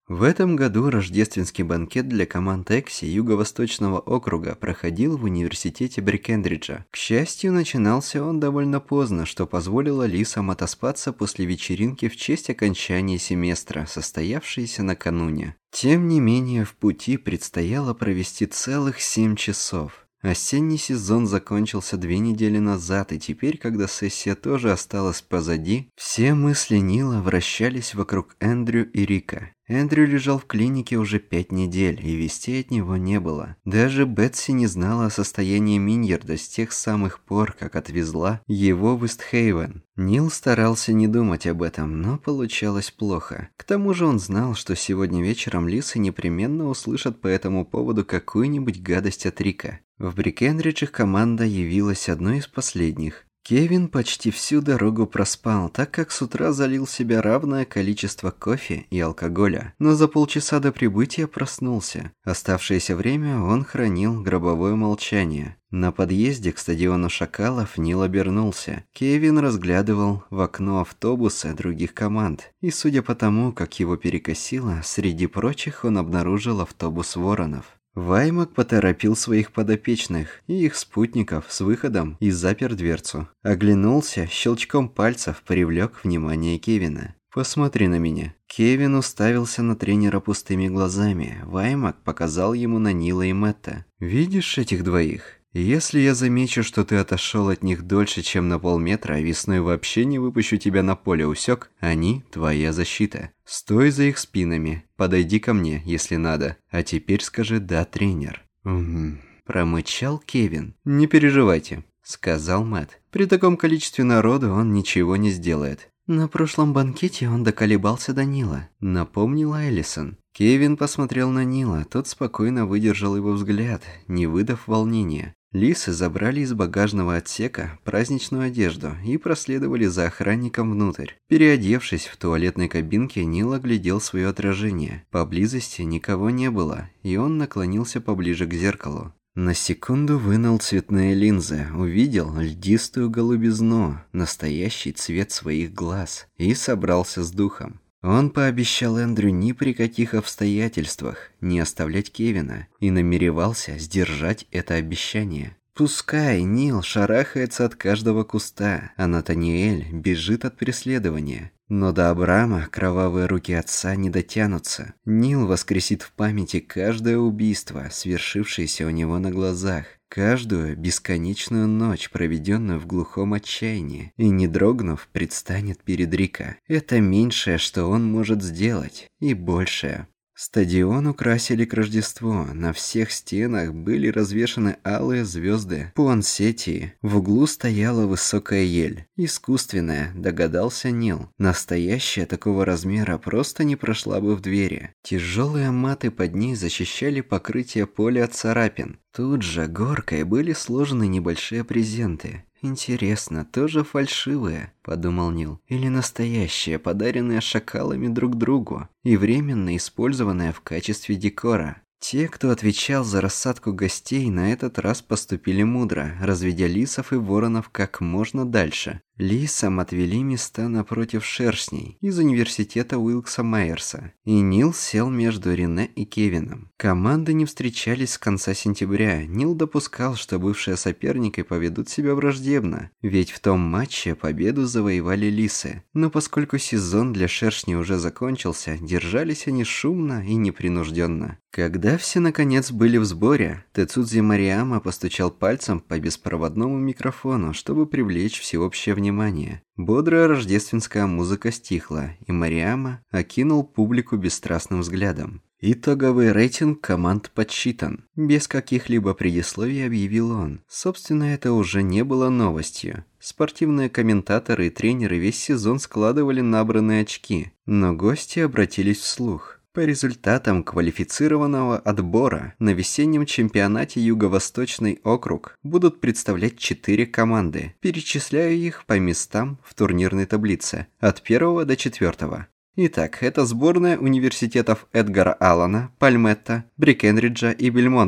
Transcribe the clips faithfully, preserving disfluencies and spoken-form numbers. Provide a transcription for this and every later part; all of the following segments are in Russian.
В этом году рождественский банкет для команд Экси Юго-Восточного округа проходил в университете Брикенриджа. К счастью, начинался он довольно поздно, что позволило Лисам отоспаться после вечеринки в честь окончания семестра, состоявшейся накануне. Тем не менее, в пути предстояло провести целых семь часов. Осенний сезон закончился две недели назад, и теперь, когда сессия тоже осталась позади, все мысли Нила вращались вокруг Эндрю и Рика. Эндрю лежал в клинике уже пять недель, и вестей от него не было. Даже Бетси не знала о состоянии Миньярда с тех самых пор, как отвезла его в Истхейвен. Нил старался не думать об этом, но получалось плохо. К тому же он знал, что сегодня вечером Лисы непременно услышат по этому поводу какую-нибудь гадость от Рика. В Брикенридж их команда явилась одной из последних. Кевин почти всю дорогу проспал, так как с утра залил в себя равное количество кофе и алкоголя, но за полчаса до прибытия проснулся. Оставшееся время он хранил гробовое молчание. На подъезде к стадиону «Шакалов» Нил обернулся. Кевин разглядывал в окно автобуса других команд, и судя по тому, как его перекосило, среди прочих он обнаружил автобус «Воронов». Ваймак поторопил своих подопечных и их спутников с выходом и запер дверцу. Оглянулся, щелчком пальцев привлек внимание Кевина. «Посмотри на меня». Кевин уставился на тренера пустыми глазами. Ваймак показал ему на Нила и Мэтта. «Видишь этих двоих? Если я замечу, что ты отошел от них дольше, чем на полметра, а весной вообще не выпущу тебя на поле, усек, они твоя защита. Стой за их спинами, подойди ко мне, если надо. А теперь скажи «да, тренер». «Угу», промычал Кевин. «Не переживайте», сказал Мэтт. «При таком количестве народу он ничего не сделает». «На прошлом банкете он доколебался до Нила», напомнила Эллисон. Кевин посмотрел на Нила, тот спокойно выдержал его взгляд, не выдав волнения. Лисы забрали из багажного отсека праздничную одежду и проследовали за охранником внутрь. Переодевшись в туалетной кабинке, Нил оглядел свое отражение. Поблизости никого не было, и он наклонился поближе к зеркалу. На секунду вынул цветные линзы, увидел льдистую голубизну, настоящий цвет своих глаз, и собрался с духом. Он пообещал Эндрю ни при каких обстоятельствах не оставлять Кевина и намеревался сдержать это обещание. Пускай Нил шарахается от каждого куста, а Натаниэль бежит от преследования. Но до Абрама кровавые руки отца не дотянутся. Нил воскресит в памяти каждое убийство, свершившееся у него на глазах, каждую бесконечную ночь, проведенную в глухом отчаянии, и, не дрогнув, предстанет перед Рика. Это меньшее, что он может сделать, и большее. Стадион украсили к Рождеству. На всех стенах были развешаны алые звезды пуансетии. В углу стояла высокая ель. Искусственная, догадался Нил. Настоящая такого размера просто не прошла бы в двери. Тяжелые маты под ней защищали покрытие поля от царапин. Тут же горкой были сложены небольшие презенты. «Интересно, тоже фальшивые?» – подумал Нил. «Или настоящие, подаренные шакалами друг другу и временно использованные в качестве декора?» Те, кто отвечал за рассадку гостей, на этот раз поступили мудро, разведя лисов и воронов как можно дальше. Лисам отвели места напротив шершней из университета Уилкса Майерса, и Нил сел между Рене и Кевином. Команды не встречались с конца сентября. Нил допускал, что бывшие соперники поведут себя враждебно, ведь в том матче победу завоевали лисы. Но поскольку сезон для шершней уже закончился, держались они шумно и непринужденно. Когда все наконец были в сборе, Тецудзи Марияма постучал пальцем по беспроводному микрофону, чтобы привлечь всеобщее внимание. Бодрая рождественская музыка стихла, и Марияма окинул публику бесстрастным взглядом. Итоговый рейтинг команд подсчитан. Без каких-либо предисловий объявил он. Собственно, это уже не было новостью. Спортивные комментаторы и тренеры весь сезон складывали набранные очки, но гости обратились вслух. По результатам квалифицированного отбора на весеннем чемпионате Юго-Восточный округ будут представлять четыре команды. Перечисляю их по местам в турнирной таблице от первого до четвертого. Итак, это сборная университетов Эдгара Аллана, Пальметта, Брикенриджа и Бельмонте.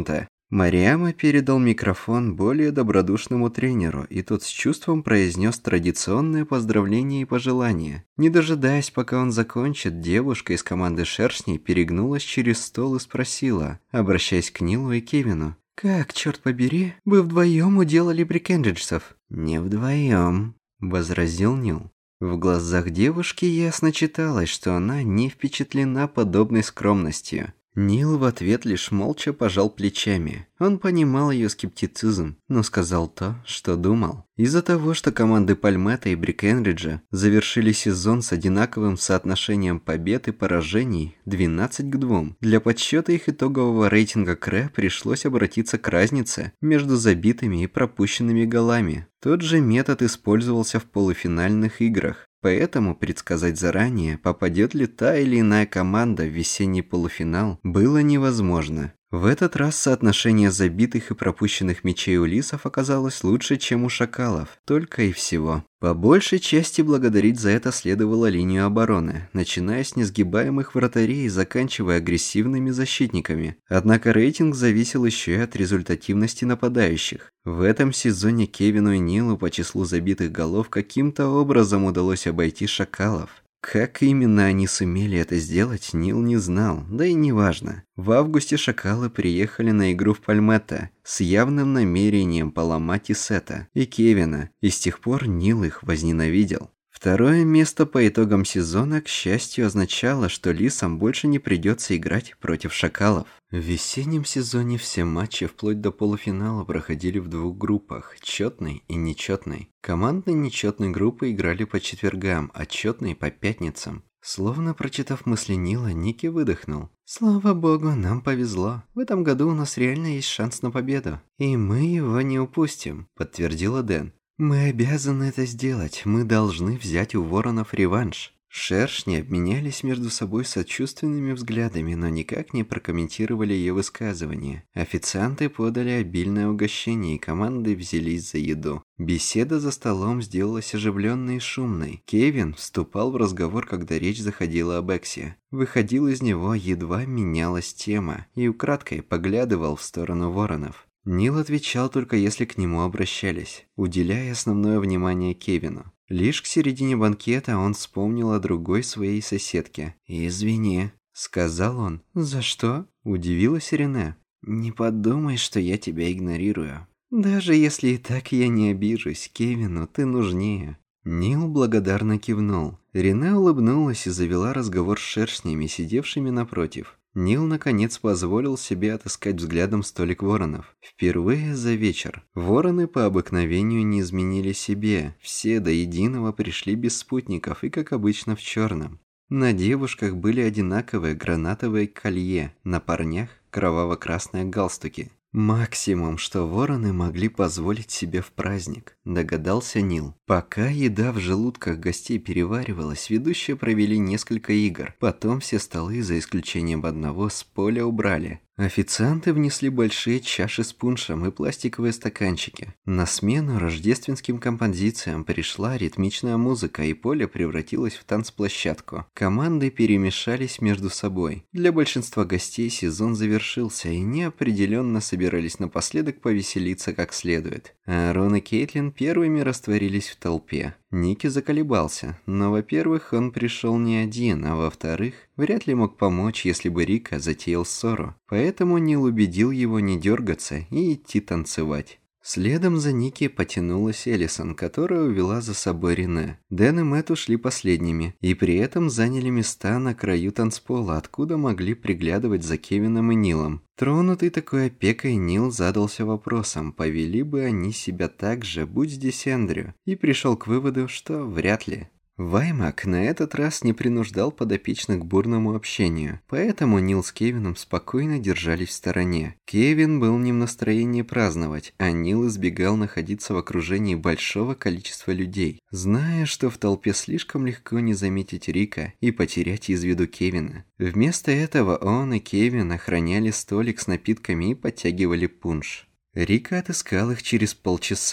Марьяма передал микрофон более добродушному тренеру, и тот с чувством произнес традиционное поздравление и пожелание. Не дожидаясь, пока он закончит, девушка из команды шершней перегнулась через стол и спросила, обращаясь к Нилу и Кевину: «Как, черт побери, вы вдвоем уделали брикенриджцев?» «Не вдвоем», — возразил Нил. В глазах девушки ясно читалось, что она не впечатлена подобной скромностью. Нил в ответ лишь молча пожал плечами. Он понимал ее скептицизм, но сказал то, что думал. Из-за того, что команды Пальметта и Брикенриджа завершили сезон с одинаковым соотношением побед и поражений двенадцать к двум, для подсчета их итогового рейтинга КРЭ пришлось обратиться к разнице между забитыми и пропущенными голами. Тот же метод использовался в полуфинальных играх. Поэтому предсказать заранее, попадет ли та или иная команда в весенний полуфинал, было невозможно. В этот раз соотношение забитых и пропущенных мячей у лисов оказалось лучше, чем у шакалов. Только и всего. По большей части благодарить за это следовало линию обороны, начиная с несгибаемых вратарей и заканчивая агрессивными защитниками. Однако рейтинг зависел еще и от результативности нападающих. В этом сезоне Кевину и Нилу по числу забитых голов каким-то образом удалось обойти шакалов. Как именно они сумели это сделать, Нил не знал, да и не важно. В августе шакалы приехали на игру в Пальметта с явным намерением поломать и Сета, и Кевина, и с тех пор Нил их возненавидел. Второе место по итогам сезона, к счастью, означало, что лисам больше не придется играть против шакалов. В весеннем сезоне все матчи вплоть до полуфинала проходили в двух группах – четной и нечетной. Команды нечетной группы играли по четвергам, а четной – по пятницам. Словно прочитав мысли Нила, Ники выдохнул. «Слава богу, нам повезло. В этом году у нас реально есть шанс на победу. И мы его не упустим», – подтвердила Дэн. «Мы обязаны это сделать. Мы должны взять у воронов реванш». Шершни обменялись между собой сочувственными взглядами, но никак не прокомментировали ее высказывание. Официанты подали обильное угощение, и команды взялись за еду. Беседа за столом сделалась оживленной и шумной. Кевин вступал в разговор, когда речь заходила об Эксе. Выходил из него, едва менялась тема, и украдкой поглядывал в сторону воронов. Нил отвечал только если к нему обращались, уделяя основное внимание Кевину. Лишь к середине банкета он вспомнил о другой своей соседке. «Извини», — сказал он. «За что?» — удивилась Рене. «Не подумай, что я тебя игнорирую. Даже если и так я не обижусь, Кевину ты нужнее». Нил благодарно кивнул. Рене улыбнулась и завела разговор с шершнями, сидевшими напротив. Нил наконец позволил себе отыскать взглядом столик воронов. Впервые за вечер. Вороны по обыкновению не изменили себе. Все до единого пришли без спутников и, как обычно, в черном. На девушках были одинаковые гранатовые колье, на парнях кроваво-красные галстуки. Максимум, что вороны могли позволить себе в праздник, догадался Нил. Пока еда в желудках гостей переваривалась, ведущие провели несколько игр. Потом все столы, за исключением одного, с поля убрали. Официанты внесли большие чаши с пуншем и пластиковые стаканчики. На смену рождественским композициям пришла ритмичная музыка, и поле превратилось в танцплощадку. Команды перемешались между собой. Для большинства гостей сезон завершился, и неопределенно собирались напоследок повеселиться как следует. Аарон и Кейтлин первыми растворились в толпе. Ники заколебался, но, во-первых, он пришел не один, а во-вторых, вряд ли мог помочь, если бы Рика затеял ссору. Поэтому Нил убедил его не дергаться и идти танцевать. Следом за Ники потянулась Элисон, которая увела за собой Рене. Дэн и Мэтт ушли последними, и при этом заняли места на краю танцпола, откуда могли приглядывать за Кевином и Нилом. Тронутый такой опекой, Нил задался вопросом, повели бы они себя так же, будь здесь Эндрю, и пришел к выводу, что вряд ли. Ваймак на этот раз не принуждал подопечных к бурному общению, поэтому Нил с Кевином спокойно держались в стороне. Кевин был не в настроении праздновать, а Нил избегал находиться в окружении большого количества людей, зная, что в толпе слишком легко не заметить Рика и потерять из виду Кевина. Вместо этого он и Кевин охраняли столик с напитками и подтягивали пунш. Рика отыскал их через полчаса.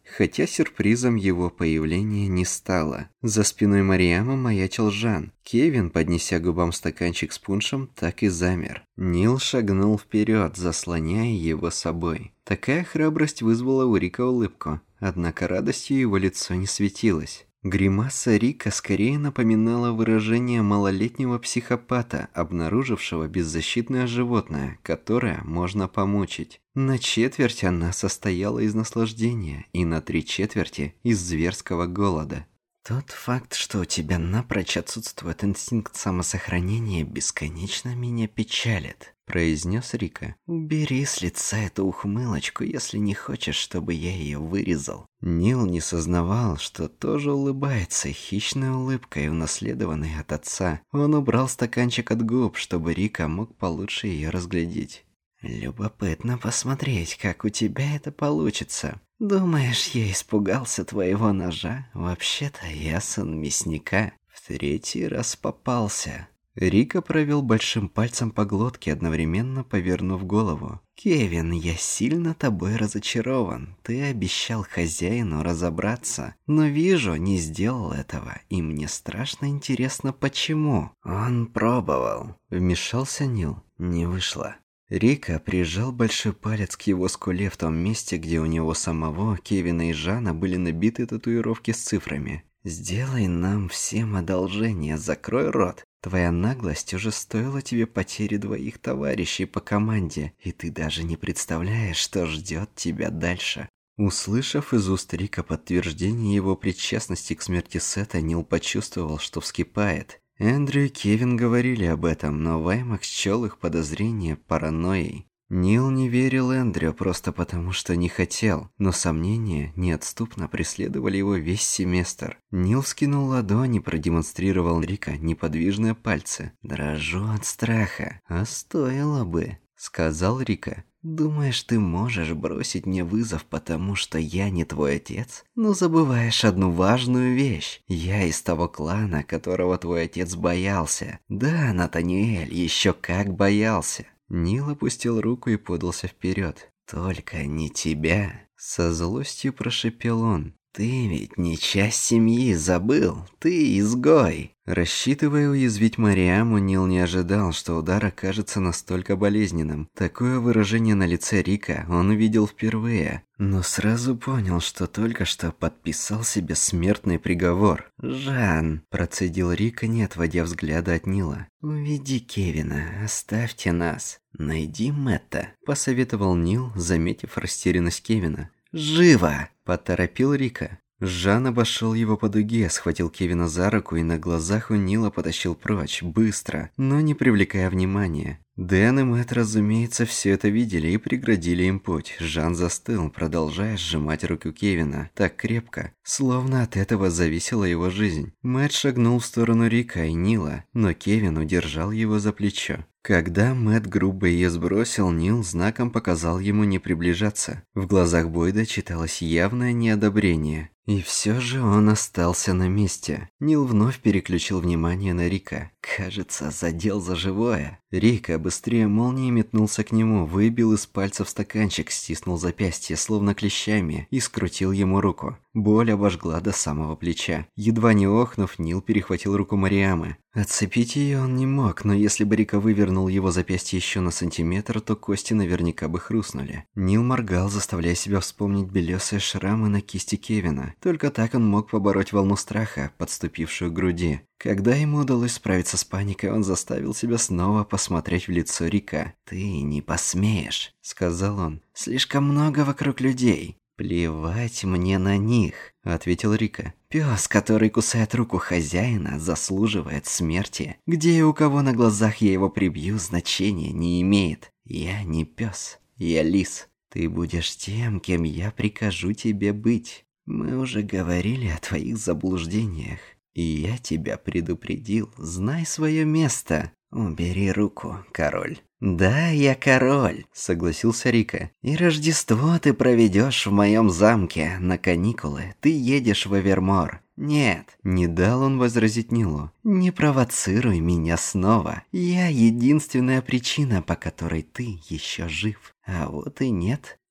Хотя сюрпризом его появление не стало. За спиной Мариама маячил Жан. Кевин, поднеся губам стаканчик с пуншем, так и замер. Нил шагнул вперед, заслоняя его собой. Такая храбрость вызвала у Рика улыбку, однако радостью его лицо не светилось. Гримаса Рика скорее напоминала выражение малолетнего психопата, обнаружившего беззащитное животное, которое можно помучить. На четверть она состояла из наслаждения, и на три четверти из зверского голода. Тот факт, что у тебя напрочь отсутствует инстинкт самосохранения, бесконечно меня печалит, произнес Рика. Убери с лица эту ухмылочку, если не хочешь, чтобы я ее вырезал. Нил не сознавал, что тоже улыбается хищной улыбкой, унаследованной от отца. Он убрал стаканчик от губ, чтобы Рика мог получше ее разглядеть. Любопытно посмотреть, как у тебя это получится. Думаешь, я испугался твоего ножа? Вообще-то я сын мясника. В третий раз попался. Рика провел большим пальцем по глотке, одновременно повернув голову. «Кевин, я сильно тобой разочарован. Ты обещал хозяину разобраться, но вижу, не сделал этого, и мне страшно интересно, почему». «Он пробовал», — вмешался Нил. «Не вышло». Рика прижал большой палец к его скуле в том месте, где у него самого, Кевина и Жана были набиты татуировки с цифрами. «Сделай нам всем одолжение, закрой рот. Твоя наглость уже стоила тебе потери двоих товарищей по команде, и ты даже не представляешь, что ждет тебя дальше». Услышав из уст Рика подтверждение его причастности к смерти Сета, Нил почувствовал, что вскипает. Эндрю и Кевин говорили об этом, но Ваймак счёл их подозрения паранойей. Нил не верил Эндрю просто потому, что не хотел, но сомнения неотступно преследовали его весь семестр. Нил скинул ладонь и продемонстрировал Рика неподвижные пальцы. «Дрожу от страха, а стоило бы», — сказал Рика. «Думаешь, ты можешь бросить мне вызов, потому что я не твой отец? Но забываешь одну важную вещь. Я из того клана, которого твой отец боялся. Да, Натаниэль, еще как боялся». Нил опустил руку и подался вперед. «Только не тебя», — со злостью прошипел он. «Ты ведь не часть семьи, забыл? Ты изгой!» Рассчитывая уязвить Мариаму, Нил не ожидал, что удар окажется настолько болезненным. Такое выражение на лице Рика он увидел впервые, но сразу понял, что только что подписал себе смертный приговор. «Жан», – процедил Рика, не отводя взгляда от Нила. «Уведи Кевина, оставьте нас. Найди Мэтта», – посоветовал Нил, заметив растерянность Кевина. «Живо!» – поторопил Рика. Жан обошел его по дуге, схватил Кевина за руку и на глазах у Нила потащил прочь, быстро, но не привлекая внимания. Дэн и Мэтт, разумеется, все это видели и преградили им путь. Жан застыл, продолжая сжимать руку Кевина так крепко, словно от этого зависела его жизнь. Мэтт шагнул в сторону Рика и Нила, но Кевин удержал его за плечо. Когда Мэтт грубо ее сбросил, Нил знаком показал ему не приближаться. В глазах Бойда читалось явное неодобрение. И все же он остался на месте. Нил вновь переключил внимание на Рика. Кажется, задел за живое. Рика быстрее молнии метнулся к нему, выбил из пальцев стаканчик, стиснул запястье, словно клещами, и скрутил ему руку. Боль обожгла до самого плеча. Едва не охнув, Нил перехватил руку Мариамы. Отцепить ее он не мог, но если бы Рика вывернул его запястье еще на сантиметр, то кости наверняка бы хрустнули. Нил моргал, заставляя себя вспомнить белесые шрамы на кисти Кевина. Только так он мог побороть волну страха, подступившую к груди. Когда ему удалось справиться с паникой, он заставил себя снова посмотреть в лицо Рика. «Ты не посмеешь», — сказал он. «Слишком много вокруг людей». «Плевать мне на них», — ответил Рика. «Пёс, который кусает руку хозяина, заслуживает смерти. Где и у кого на глазах я его прибью, значения не имеет. Я не пёс, я лис. Ты будешь тем, кем я прикажу тебе быть. Мы уже говорили о твоих заблуждениях, и я тебя предупредил. Знай свое место. Убери руку, король». «Да, я король», — согласился Рика. «И Рождество ты проведешь в моем замке. На каникулы ты едешь в Эвермор». «Нет», — не дал он возразить Нилу. «Не провоцируй меня снова. Я единственная причина, по которой ты еще жив. А вот и нет».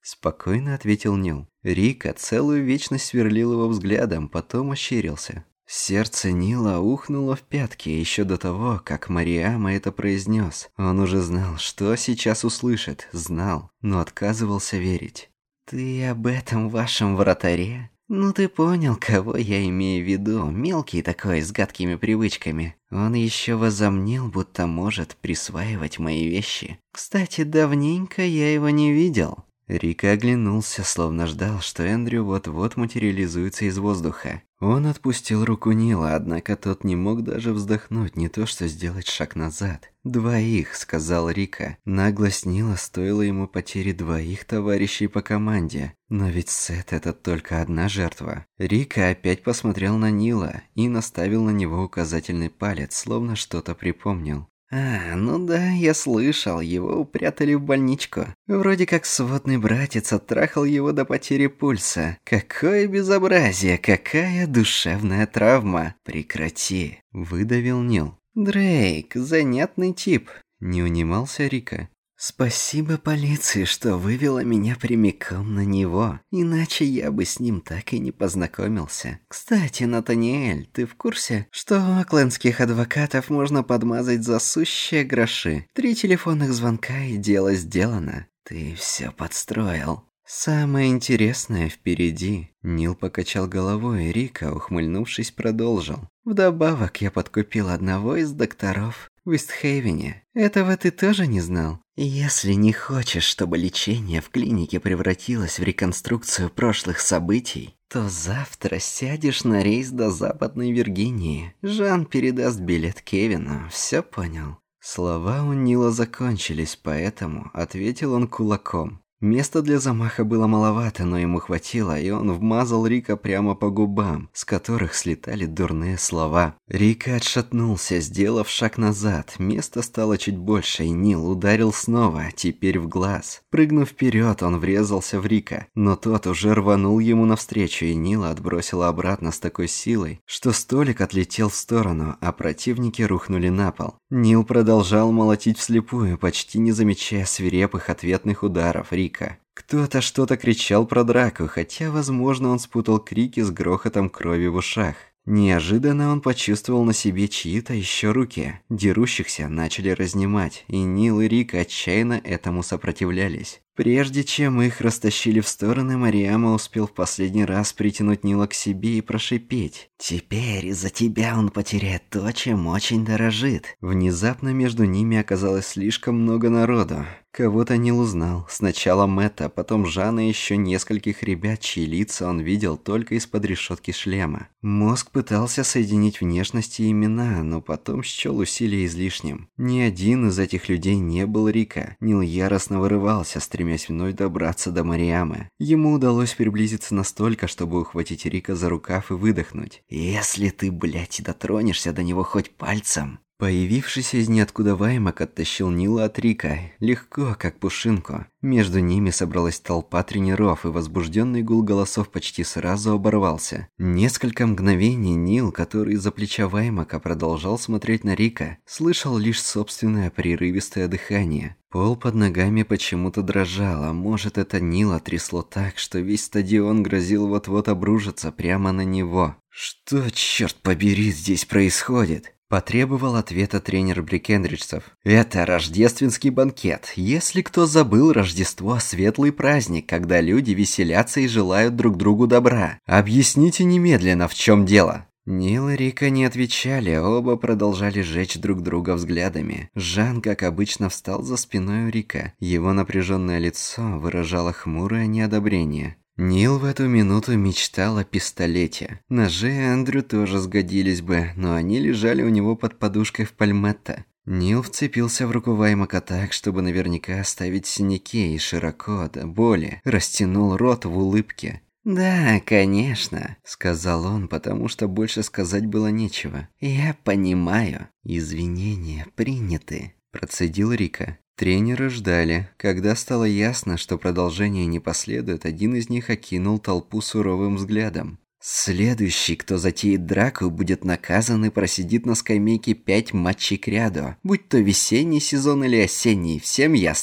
спокойно ответил Нил. Рика целую вечность сверлил его взглядом, потом ощерился. Сердце Нила ухнуло в пятки еще до того, как Мариама это произнес. Он уже знал, что сейчас услышит, знал, но отказывался верить. «Ты об этом вашем вратаре? Ну ты понял, кого я имею в виду, мелкий такой, с гадкими привычками. Он еще возомнил, будто может присваивать мои вещи. Кстати, давненько я его не видел». Рика оглянулся, словно ждал, что Эндрю вот-вот материализуется из воздуха. Он отпустил руку Нила, однако тот не мог даже вздохнуть, не то что сделать шаг назад. «Двоих», — сказал Рика. Наглость Нила стоила ему потери двоих товарищей по команде. Но ведь Сет — это только одна жертва. Рика опять посмотрел на Нила и наставил на него указательный палец, словно что-то припомнил. «А, ну да, я слышал, его упрятали в больничку. Вроде как сводный братец оттрахал его до потери пульса. Какое безобразие, какая душевная травма. Прекрати», — выдавил Нил. «Дрейк, занятный тип», — не унимался Рика. «Спасибо полиции, что вывела меня прямиком на него, иначе я бы с ним так и не познакомился. Кстати, Натаниэль, ты в курсе, что оклендских адвокатов можно подмазать за сущие гроши? Три телефонных звонка и дело сделано. Ты все подстроил». «Самое интересное впереди», — Нил покачал головой, и Рика, ухмыльнувшись, продолжил. «Вдобавок я подкупил одного из докторов в Истхейвене. Этого ты тоже не знал? Если не хочешь, чтобы лечение в клинике превратилось в реконструкцию прошлых событий, то завтра сядешь на рейс до Западной Виргинии. Жан передаст билет Кевину, все понял?» Слова у Нила закончились, поэтому ответил он кулаком. Места для замаха было маловато, но ему хватило, и он вмазал Рика прямо по губам, с которых слетали дурные слова. Рика отшатнулся, сделав шаг назад. Места стало чуть больше, и Нил ударил снова, теперь в глаз. Прыгнув вперед, он врезался в Рика, но тот уже рванул ему навстречу, и Нила отбросила обратно с такой силой, что столик отлетел в сторону, а противники рухнули на пол. Нил продолжал молотить вслепую, почти не замечая свирепых ответных ударов Рика. Кто-то что-то кричал про драку, хотя, возможно, он спутал крики с грохотом крови в ушах. Неожиданно он почувствовал на себе чьи-то еще руки. Дерущихся начали разнимать, и Нил и Рик отчаянно этому сопротивлялись. Прежде чем их растащили в стороны, Мариама успел в последний раз притянуть Нила к себе и прошипеть. «Теперь из-за тебя он потеряет то, чем очень дорожит». Внезапно между ними оказалось слишком много народу. Кого-то Нил узнал. Сначала Мэтта, потом Жана и еще нескольких ребят, чьи лица он видел только из-под решетки шлема. Мозг пытался соединить внешности и имена, но потом счел усилия излишним. Ни один из этих людей не был Рика. Нил яростно вырывался, стремясь вновь добраться до Мариамы. Ему удалось приблизиться настолько, чтобы ухватить Рика за рукав и выдохнуть. «Если ты, блядь, дотронешься до него хоть пальцем...» Появившийся из ниоткуда Ваймак оттащил Нила от Рика, легко, как пушинку. Между ними собралась толпа тренеров, и возбужденный гул голосов почти сразу оборвался. Несколько мгновений Нил, который из-за плеча Ваймака продолжал смотреть на Рика, слышал лишь собственное прерывистое дыхание. Пол под ногами почему-то дрожал, а может, это Нила трясло так, что весь стадион грозил вот-вот обрушиться прямо на него. «Что, черт побери, здесь происходит?» Потребовал ответа тренер Брикенриджцев. «Это рождественский банкет. Если кто забыл, Рождество – светлый праздник, когда люди веселятся и желают друг другу добра. Объясните немедленно, в чем дело?» Нил и Рика не отвечали, оба продолжали жечь друг друга взглядами. Жан, как обычно, встал за спиной у Рика. Его напряженное лицо выражало хмурое неодобрение. Нил в эту минуту мечтал о пистолете. Ножи Эндрю тоже сгодились бы, но они лежали у него под подушкой в пальметто. Нил вцепился в руку Ваймака так, чтобы наверняка оставить синяки, и широко, до боли, растянул рот в улыбке. «Да, конечно», — сказал он, потому что больше сказать было нечего. «Я понимаю. Извинения приняты», — процедил Рика. Тренеры ждали. Когда стало ясно, что продолжение не последует, один из них окинул толпу суровым взглядом. «Следующий, кто затеет драку, будет наказан и просидит на скамейке пять матчей кряду, будь то весенний сезон или осенний, всем ясно?»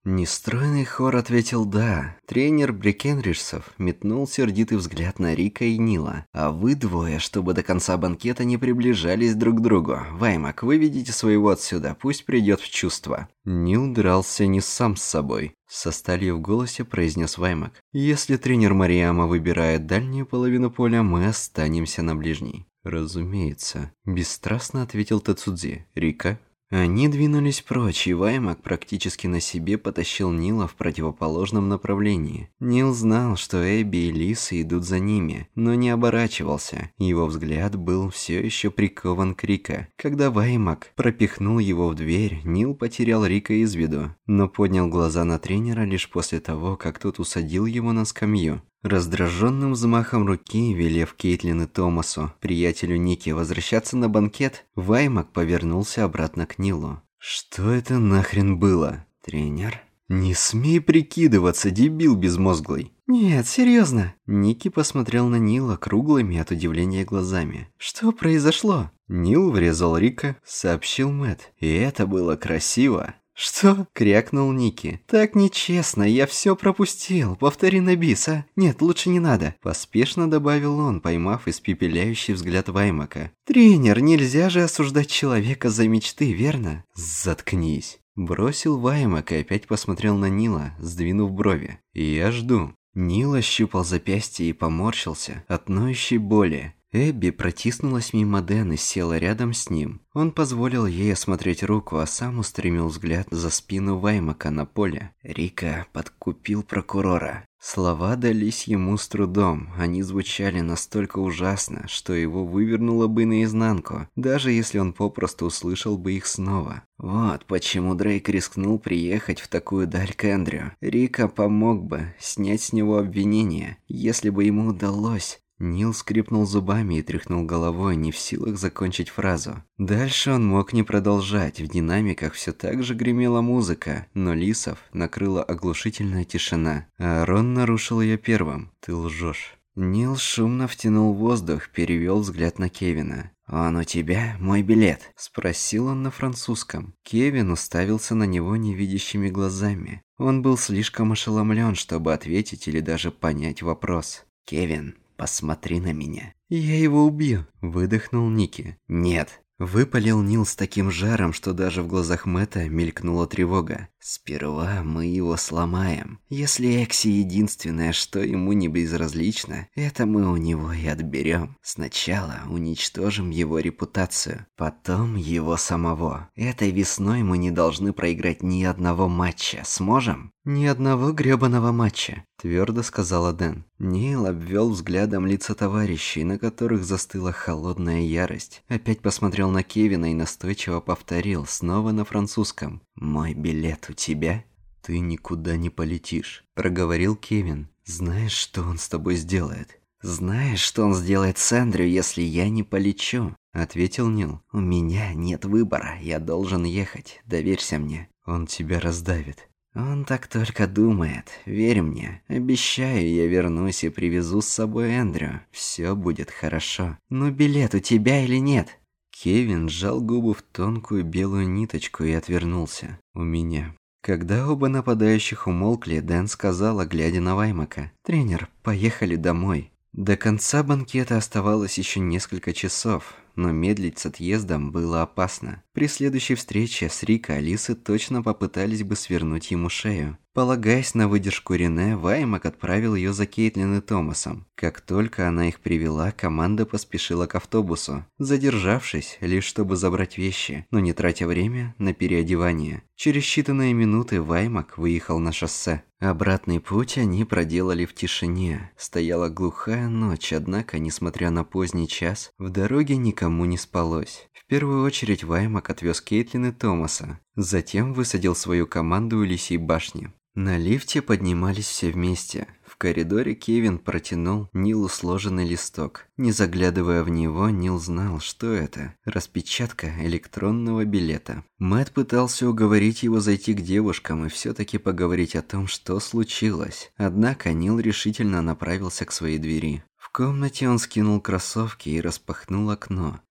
Нестройный хор ответил «да». Тренер Брекенриджсов метнул сердитый взгляд на Рика и Нила. «А вы двое, чтобы до конца банкета не приближались друг к другу. Ваймак, выведите своего отсюда, пусть придет в чувство». Нил дрался не сам с собой. Со сталью в голосе произнес Ваймак. «Если тренер Мариама выбирает дальнюю половину поля, мы останемся на ближней». «Разумеется», – бесстрастно ответил Тацудзи. «Рика?» Они двинулись прочь, и Ваймак практически на себе потащил Нила в противоположном направлении. Нил знал, что Эбби и Лиса идут за ними, но не оборачивался. Его взгляд был все еще прикован к Рика. Когда Ваймак пропихнул его в дверь, Нил потерял Рика из виду, но поднял глаза на тренера лишь после того, как тот усадил его на скамью. Раздраженным взмахом руки, велев Кейтлин и Томасу, приятелю Ники, возвращаться на банкет, Ваймак повернулся обратно к Нилу. «Что это нахрен было, тренер?» «Не смей прикидываться, дебил безмозглый!» «Нет, серьезно!» Ники посмотрел на Нила круглыми от удивления глазами. «Что произошло?» Нил врезал Рика, сообщил Мэтт. «И это было красиво!» «Что?» – крякнул Ники. «Так нечестно, я все пропустил. Повтори на бис, а? Нет, лучше не надо», – поспешно добавил он, поймав испепеляющий взгляд Ваймака. «Тренер, нельзя же осуждать человека за мечты, верно?» «Заткнись», – бросил Ваймак и опять посмотрел на Нила, сдвинув брови. «Я жду». Нил ощупал запястье и поморщился от ноющей боли. Эбби протиснулась мимо Дэн и села рядом с ним. Он позволил ей осмотреть руку, а сам устремил взгляд за спину Ваймака на поле. Рика подкупил прокурора. Слова дались ему с трудом. Они звучали настолько ужасно, что его вывернуло бы наизнанку, даже если он попросту услышал бы их снова. Вот почему Дрейк рискнул приехать в такую даль к Эндрю. Рика помог бы снять с него обвинение, если бы ему удалось. Нил скрипнул зубами и тряхнул головой, не в силах закончить фразу. Дальше он мог не продолжать, в динамиках все так же гремела музыка, но Лисов накрыла оглушительная тишина, а Рон нарушил ее первым. «Ты лжешь». Нил шумно втянул воздух, перевел взгляд на Кевина. «Он у тебя мой билет?» – спросил он на французском. Кевин уставился на него невидящими глазами. Он был слишком ошеломлен, чтобы ответить или даже понять вопрос. «Кевин, посмотри на меня». «Я его убью», – выдохнул Ники. «Нет». Выпалил Нил с таким жаром, что даже в глазах Мэтта мелькнула тревога. «Сперва мы его сломаем. Если Экси единственное, что ему не безразлично, это мы у него и отберем. Сначала уничтожим его репутацию, потом его самого. Этой весной мы не должны проиграть ни одного матча. Сможем?» «Ни одного грёбаного матча», – твердо сказала Дэн. Нил обвел взглядом лица товарищей, на которых застыла холодная ярость. Опять посмотрел на Кевина и настойчиво повторил, снова на французском. «Мой билет у тебя?» «Ты никуда не полетишь», – проговорил Кевин. «Знаешь, что он с тобой сделает?» «Знаешь, что он сделает с Эндрю, если я не полечу?» – ответил Нил. «У меня нет выбора, я должен ехать, доверься мне. Он тебя раздавит». «Он так только думает. Верь мне. Обещаю, я вернусь и привезу с собой Эндрю. Все будет хорошо. Но билет у тебя или нет?» Кевин сжал губы в тонкую белую ниточку и отвернулся. «У меня». Когда оба нападающих умолкли, Дэн сказала, глядя на Ваймака: «Тренер, поехали домой». До конца банкета оставалось еще несколько часов, но медлить с отъездом было опасно. При следующей встрече с Рика Алисы точно попытались бы свернуть ему шею. Полагаясь на выдержку Рене, Ваймак отправил ее за Кейтлин и Томасом. Как только она их привела, команда поспешила к автобусу, задержавшись лишь чтобы забрать вещи, но не тратя время на переодевание. Через считанные минуты Ваймак выехал на шоссе. Обратный путь они проделали в тишине. Стояла глухая ночь, однако, несмотря на поздний час, в дороге никому не спалось. В первую очередь Ваймак отвез Кейтлин и Томаса, затем высадил свою команду у Лисьей башни. На лифте поднимались все вместе. В коридоре Кевин протянул Нилу сложенный листок. Не заглядывая в него, Нил знал, что это – распечатка электронного билета. Мэтт пытался уговорить его зайти к девушкам и все-таки поговорить о том, что случилось. Однако Нил решительно направился к своей двери. В комнате он скинул кроссовки и распахнул окно.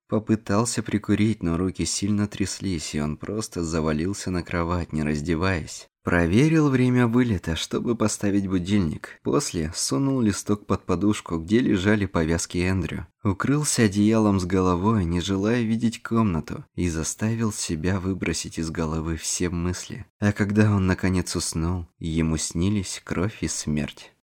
Попытался прикурить, но руки сильно тряслись, и он просто завалился на кровать, не раздеваясь. Проверил время вылета, чтобы поставить будильник. После сунул листок под подушку, где лежали повязки Эндрю. Укрылся одеялом с головой, не желая видеть комнату, и заставил себя выбросить из головы все мысли. А когда он наконец уснул, ему снились кровь и смерть.